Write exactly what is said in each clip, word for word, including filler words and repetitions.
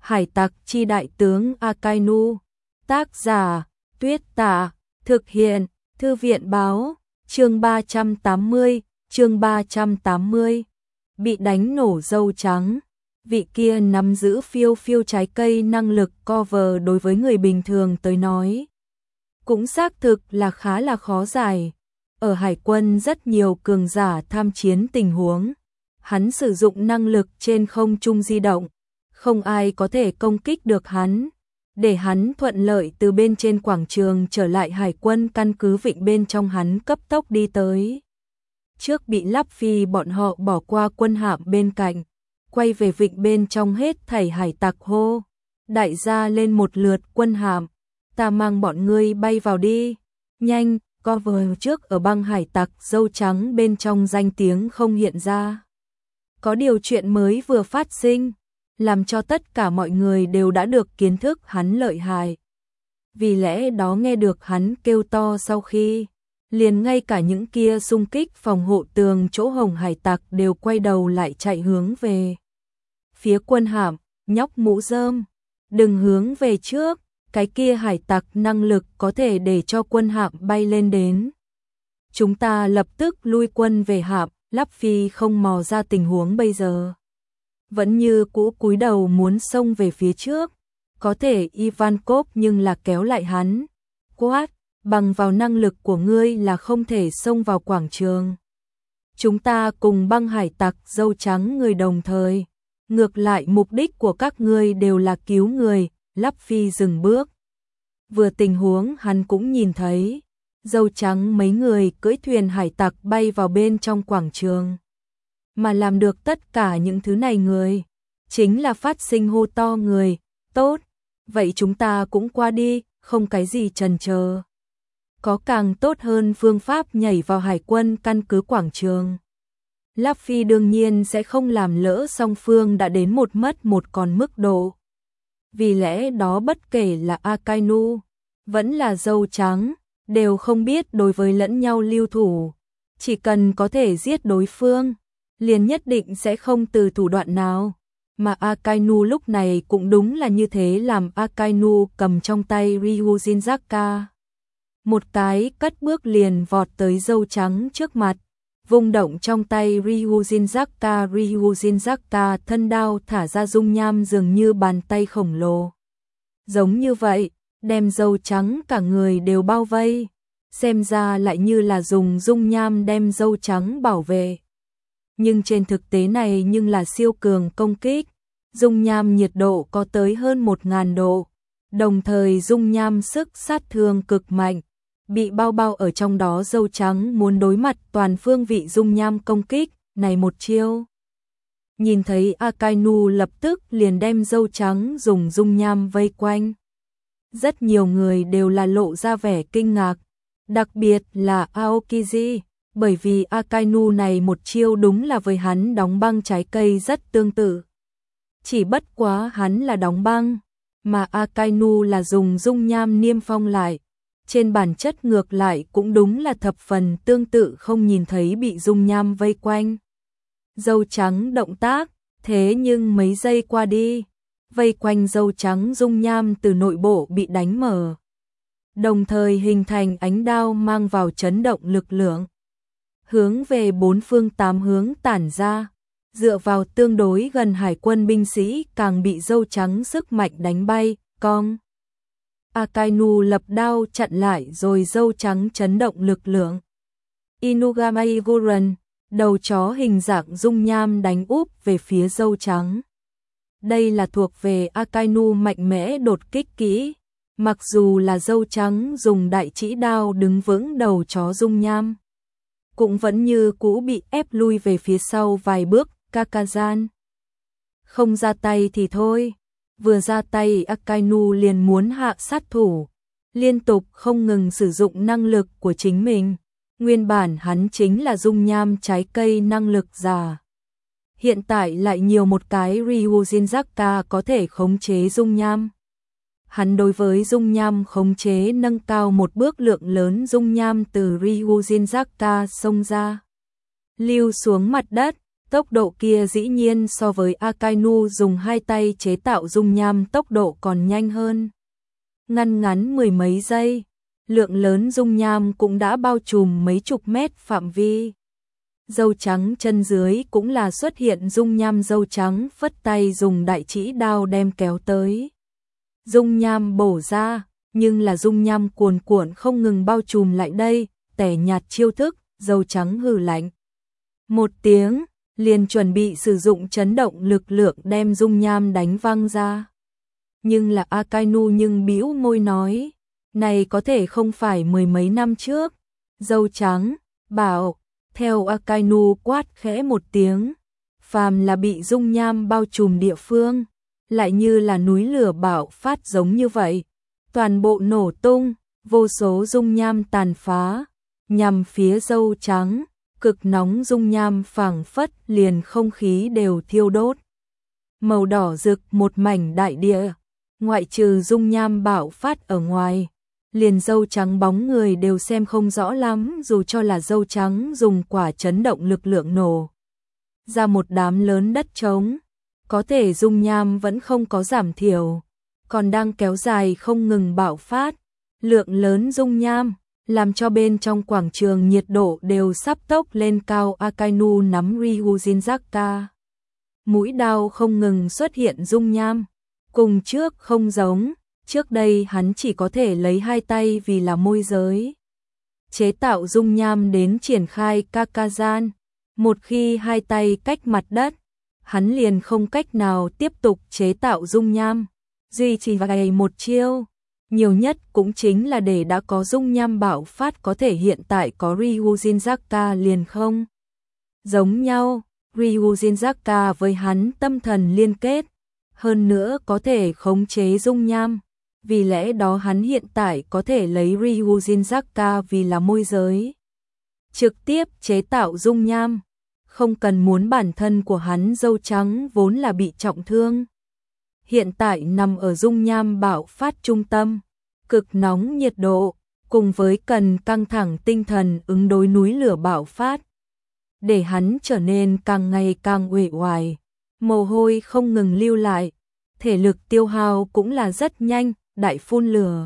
Hải tặc chi đại tướng Akainu. Tác giả Tuyết Tạ. Thực hiện Thư viện báo. Chương ba trăm tám mươi. Chương ba trăm tám mươi. Bị đánh nổ dâu trắng. Vị kia nắm giữ phiêu phiêu trái cây năng lực cover đối với người bình thường tới nói cũng xác thực là khá là khó giải. Ở hải quân rất nhiều cường giả tham chiến tình huống, hắn sử dụng năng lực trên không trung di động, không ai có thể công kích được hắn, để hắn thuận lợi từ bên trên quảng trường trở lại hải quân căn cứ vịnh bên trong hắn cấp tốc đi tới. Trước bị Luffy bọn họ bỏ qua quân hạm bên cạnh, quay về vịnh bên trong hết thảy hải tặc hô. Đại gia lên một lượt quân hạm, ta mang bọn ngươi bay vào đi. Nhanh, cover trước ở băng hải tặc dâu trắng bên trong danh tiếng không hiện ra. Có điều chuyện mới vừa phát sinh, làm cho tất cả mọi người đều đã được kiến thức hắn lợi hại. Vì lẽ đó nghe được hắn kêu to sau khi, liền ngay cả những kia xung kích phòng hộ tường chỗ hồng hải tặc đều quay đầu lại chạy hướng về phía quân hạm. Nhóc mũ rơm, đừng hướng về trước, cái kia hải tặc năng lực có thể để cho quân hạm bay lên đến. Chúng ta lập tức lui quân về hạm. Luffy không mò ra tình huống bây giờ, vẫn như cũ cúi đầu muốn xông về phía trước, có thể Ivankov nhưng là kéo lại hắn, quát, bằng vào năng lực của ngươi là không thể xông vào quảng trường. Chúng ta cùng băng hải tặc dâu trắng người đồng thời, ngược lại mục đích của các ngươi đều là cứu người. Luffy dừng bước. Vừa tình huống hắn cũng nhìn thấy, dâu trắng mấy người cưỡi thuyền hải tặc bay vào bên trong quảng trường. Mà làm được tất cả những thứ này người, chính là phát sinh hô to người, tốt, vậy chúng ta cũng qua đi, không cái gì chần chờ. Có càng tốt hơn phương pháp nhảy vào hải quân căn cứ quảng trường. Luffy đương nhiên sẽ không làm lỡ song phương đã đến một mất một còn mức độ. Vì lẽ đó bất kể là Akainu, vẫn là dâu trắng, đều không biết đối với lẫn nhau lưu thủ. Chỉ cần có thể giết đối phương, liền nhất định sẽ không từ thủ đoạn nào. Mà Akainu lúc này cũng đúng là như thế, làm Akainu cầm trong tay Ryujinzaka. Một cái cất bước liền vọt tới dâu trắng trước mặt, vung động trong tay Ryujinzaka. Ryujinzaka thân đao thả ra dung nham dường như bàn tay khổng lồ. Giống như vậy, đem dâu trắng cả người đều bao vây, xem ra lại như là dùng dung nham đem dâu trắng bảo vệ. Nhưng trên thực tế này nhưng là siêu cường công kích, dung nham nhiệt độ có tới hơn một nghìn độ, đồng thời dung nham sức sát thương cực mạnh, bị bao bao ở trong đó dâu trắng muốn đối mặt toàn phương vị dung nham công kích, này một chiêu. Nhìn thấy Akainu lập tức liền đem dâu trắng dùng dung nham vây quanh. Rất nhiều người đều là lộ ra vẻ kinh ngạc, đặc biệt là Aokiji, bởi vì Akainu này một chiêu đúng là với hắn đóng băng trái cây rất tương tự. Chỉ bất quá hắn là đóng băng, mà Akainu là dùng dung nham niêm phong lại. Trên bản chất ngược lại cũng đúng là thập phần tương tự, không nhìn thấy bị dung nham vây quanh. Dâu trắng động tác, thế nhưng mấy giây qua đi, vây quanh dâu trắng dung nham từ nội bộ bị đánh mở, đồng thời hình thành ánh đao mang vào chấn động lực lượng, hướng về bốn phương tám hướng tản ra, dựa vào tương đối gần hải quân binh sĩ càng bị dâu trắng sức mạnh đánh bay, cong. Akainu lập đao chặn lại rồi dâu trắng chấn động lực lượng. Inugamai Goran, đầu chó hình dạng dung nham đánh úp về phía dâu trắng. Đây là thuộc về Akainu mạnh mẽ đột kích kỹ, mặc dù là dâu trắng dùng đại chỉ đao đứng vững đầu chó dung nham, cũng vẫn như cũ bị ép lui về phía sau vài bước. Kakazan không ra tay thì thôi, vừa ra tay Akainu liền muốn hạ sát thủ, liên tục không ngừng sử dụng năng lực của chính mình. Nguyên bản hắn chính là dung nham trái cây năng lực giả, hiện tại lại nhiều một cái Ryujinzaka có thể khống chế dung nham. Hắn đối với dung nham khống chế nâng cao một bước, lượng lớn dung nham từ Ryujinzaka xông ra, lưu xuống mặt đất, Tốc độ kia dĩ nhiên so với Akainu dùng hai tay chế tạo dung nham tốc độ còn nhanh hơn. Ngăn ngắn mười mấy giây, lượng lớn dung nham cũng đã bao trùm mấy chục mét phạm vi. Dâu trắng chân dưới cũng là xuất hiện dung nham, dâu trắng phất tay dùng đại chỉ đao đem kéo tới. Dung nham bổ ra, nhưng là dung nham cuồn cuộn không ngừng bao trùm lại đây, tẻ nhạt chiêu thức, dâu trắng hừ lạnh một tiếng, liền chuẩn bị sử dụng chấn động lực lượng đem dung nham đánh văng ra. Nhưng là Akainu nhưng bĩu môi nói, này có thể không phải mười mấy năm trước. Dâu trắng bảo, theo Akainu quát khẽ một tiếng, phàm là bị dung nham bao trùm địa phương, lại như là núi lửa bạo phát giống như vậy, toàn bộ nổ tung, vô số dung nham tàn phá, nhằm phía dâu trắng, cực nóng dung nham phảng phất liền không khí đều thiêu đốt. Màu đỏ rực một mảnh đại địa, ngoại trừ dung nham bạo phát ở ngoài, liền dâu trắng bóng người đều xem không rõ lắm, dù cho là dâu trắng dùng quả chấn động lực lượng nổ ra một đám lớn đất trống, có thể dung nham vẫn không có giảm thiểu, còn đang kéo dài không ngừng bạo phát, lượng lớn dung nham, làm cho bên trong quảng trường nhiệt độ đều sắp tốc lên cao. Akainu nắm Ryujinzaka, mũi đao không ngừng xuất hiện dung nham, cùng trước không giống, trước đây hắn chỉ có thể lấy hai tay vì là môi giới chế tạo dung nham đến triển khai Kakazan, một khi hai tay cách mặt đất, hắn liền không cách nào tiếp tục chế tạo dung nham, duy trì vài một chiêu, nhiều nhất cũng chính là để đã có dung nham bạo phát, có thể hiện tại có Ryujinzaka liền không giống nhau. Ryujinzaka với hắn tâm thần liên kết, hơn nữa có thể khống chế dung nham, vì lẽ đó hắn hiện tại có thể lấy Ryujinzaka vì là môi giới, trực tiếp chế tạo dung nham, không cần muốn bản thân của hắn dâu trắng vốn là bị trọng thương, hiện tại nằm ở dung nham bạo phát trung tâm, cực nóng nhiệt độ, cùng với cần căng thẳng tinh thần ứng đối núi lửa bạo phát, để hắn trở nên càng ngày càng uể oải, mồ hôi không ngừng lưu lại, thể lực tiêu hao cũng là rất nhanh, đại phun lửa.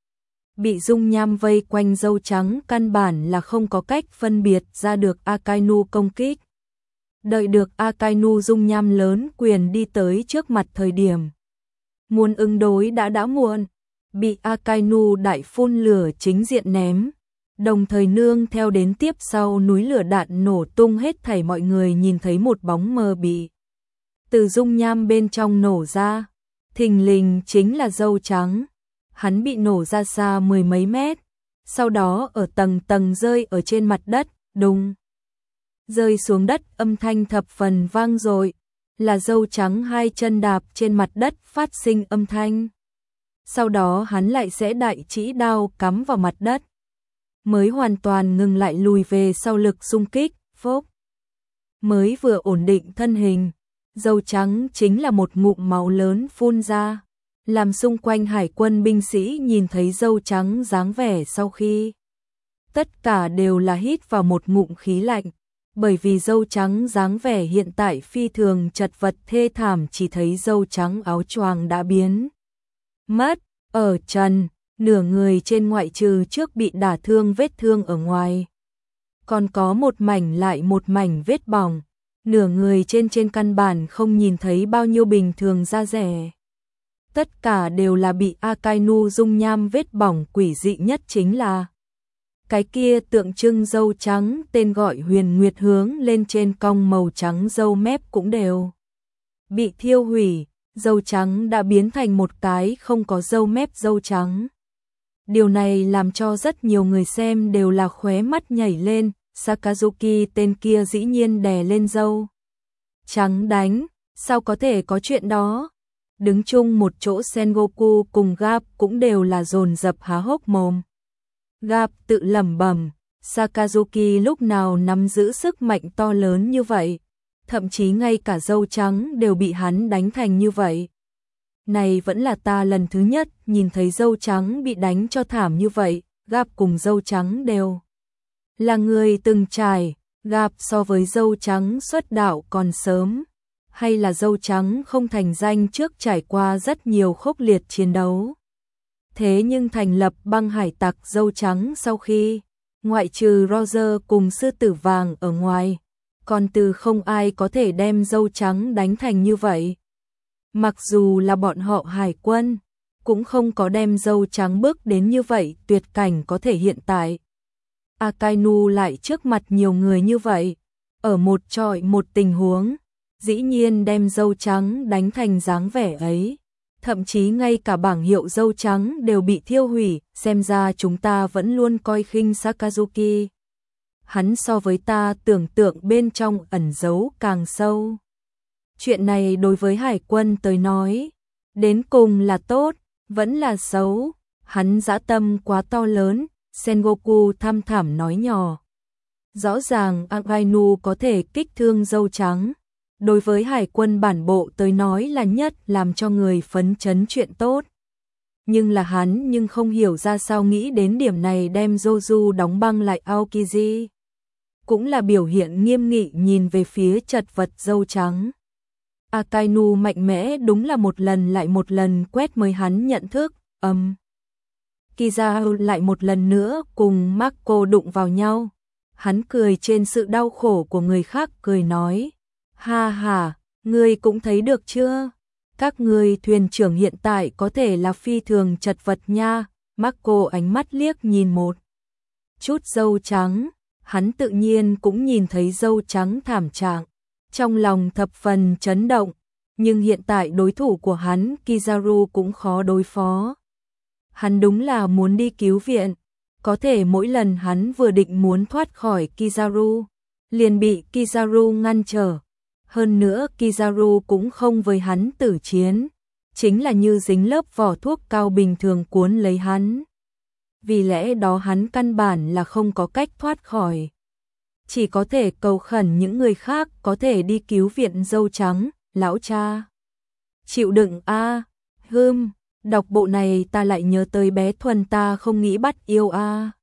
Bị dung nham vây quanh dâu trắng căn bản là không có cách phân biệt ra được Akainu công kích. Đợi được Akainu dung nham lớn quyền đi tới trước mặt thời điểm, muốn ứng đối đã đã muộn, bị Akainu đại phun lửa chính diện ném, đồng thời nương theo đến tiếp sau núi lửa đạn nổ tung, hết thảy mọi người nhìn thấy một bóng mờ bị từ dung nham bên trong nổ ra, thình lình chính là dâu trắng, hắn bị nổ ra xa mười mấy mét, sau đó ở tầng tầng rơi ở trên mặt đất, đùng, rơi xuống đất âm thanh thập phần vang dội, là dâu trắng hai chân đạp trên mặt đất phát sinh âm thanh. Sau đó hắn lại sẽ đại chỉ đao cắm vào mặt đất, mới hoàn toàn ngừng lại lùi về sau lực xung kích, phốc. Mới vừa ổn định thân hình, dâu trắng chính là một ngụm máu lớn phun ra, làm xung quanh hải quân binh sĩ nhìn thấy dâu trắng dáng vẻ sau khi. Tất cả đều là hít vào một ngụm khí lạnh, bởi vì dâu trắng dáng vẻ hiện tại phi thường chật vật thê thảm, chỉ thấy dâu trắng áo choàng đã biến mất, ở trần, nửa người trên ngoại trừ trước bị đả thương vết thương ở ngoài, còn có một mảnh lại một mảnh vết bỏng, nửa người trên trên căn bản không nhìn thấy bao nhiêu bình thường da rẻ. Tất cả đều là bị Akainu dung nham vết bỏng, quỷ dị nhất chính là cái kia tượng trưng dâu trắng tên gọi Huyền Nguyệt hướng lên trên cong màu trắng dâu mép cũng đều bị thiêu hủy, dâu trắng đã biến thành một cái không có dâu mép dâu trắng. Điều này làm cho rất nhiều người xem đều là khóe mắt nhảy lên, Sakazuki tên kia dĩ nhiên đè lên dâu trắng đánh, sao có thể có chuyện đó? Đứng chung một chỗ Sengoku cùng Gap cũng đều là dồn dập há hốc mồm. Gap tự lẩm bẩm, Sakazuki lúc nào nắm giữ sức mạnh to lớn như vậy, thậm chí ngay cả dâu trắng đều bị hắn đánh thành như vậy. Này vẫn là ta lần thứ nhất nhìn thấy dâu trắng bị đánh cho thảm như vậy, Gap cùng dâu trắng đều là người từng trải, gặp so với dâu trắng xuất đạo còn sớm, hay là dâu trắng không thành danh trước trải qua rất nhiều khốc liệt chiến đấu. Thế nhưng thành lập băng hải tặc dâu trắng sau khi, ngoại trừ Roger cùng sư tử vàng ở ngoài, còn từ không ai có thể đem dâu trắng đánh thành như vậy. Mặc dù là bọn họ hải quân, cũng không có đem dâu trắng bước đến như vậy tuyệt cảnh có thể hiện tại. Akainu lại trước mặt nhiều người như vậy, ở một trọi một tình huống, dĩ nhiên đem dâu trắng đánh thành dáng vẻ ấy. Thậm chí ngay cả bảng hiệu dâu trắng đều bị thiêu hủy, xem ra chúng ta vẫn luôn coi khinh Sakazuki. Hắn so với ta tưởng tượng bên trong ẩn giấu càng sâu. Chuyện này đối với hải quân tới nói, đến cùng là tốt, vẫn là xấu, hắn dã tâm quá to lớn, Sengoku thăm thẳm nói nhỏ. Rõ ràng Akainu có thể kích thương dâu trắng, đối với hải quân bản bộ tới nói là nhất làm cho người phấn chấn chuyện tốt. Nhưng là hắn nhưng không hiểu ra sao nghĩ đến điểm này đem Joju đóng băng lại Aokiji. Cũng là biểu hiện nghiêm nghị nhìn về phía chật vật dâu trắng. Akainu mạnh mẽ đúng là một lần lại một lần quét mới hắn nhận thức, âm. Um. Kizaru lại một lần nữa cùng Marco đụng vào nhau. Hắn cười trên sự đau khổ của người khác cười nói. Ha ha, ngươi cũng thấy được chưa? Các ngươi thuyền trưởng hiện tại có thể là phi thường chật vật nha. Marco ánh mắt liếc nhìn một chút dâu trắng. Hắn tự nhiên cũng nhìn thấy dâu trắng thảm trạng. Trong lòng thập phần chấn động. Nhưng hiện tại đối thủ của hắn Kizaru cũng khó đối phó. Hắn đúng là muốn đi cứu viện. Có thể mỗi lần hắn vừa định muốn thoát khỏi Kizaru, liền bị Kizaru ngăn trở. Hơn nữa Kizaru cũng không với hắn tử chiến, chính là như dính lớp vỏ thuốc cao bình thường cuốn lấy hắn. Vì lẽ đó hắn căn bản là không có cách thoát khỏi. Chỉ có thể cầu khẩn những người khác có thể đi cứu viện dâu trắng, lão cha. Chịu đựng a à, hưm, đọc bộ này ta lại nhớ tới bé Thuần ta không nghĩ bắt yêu a à.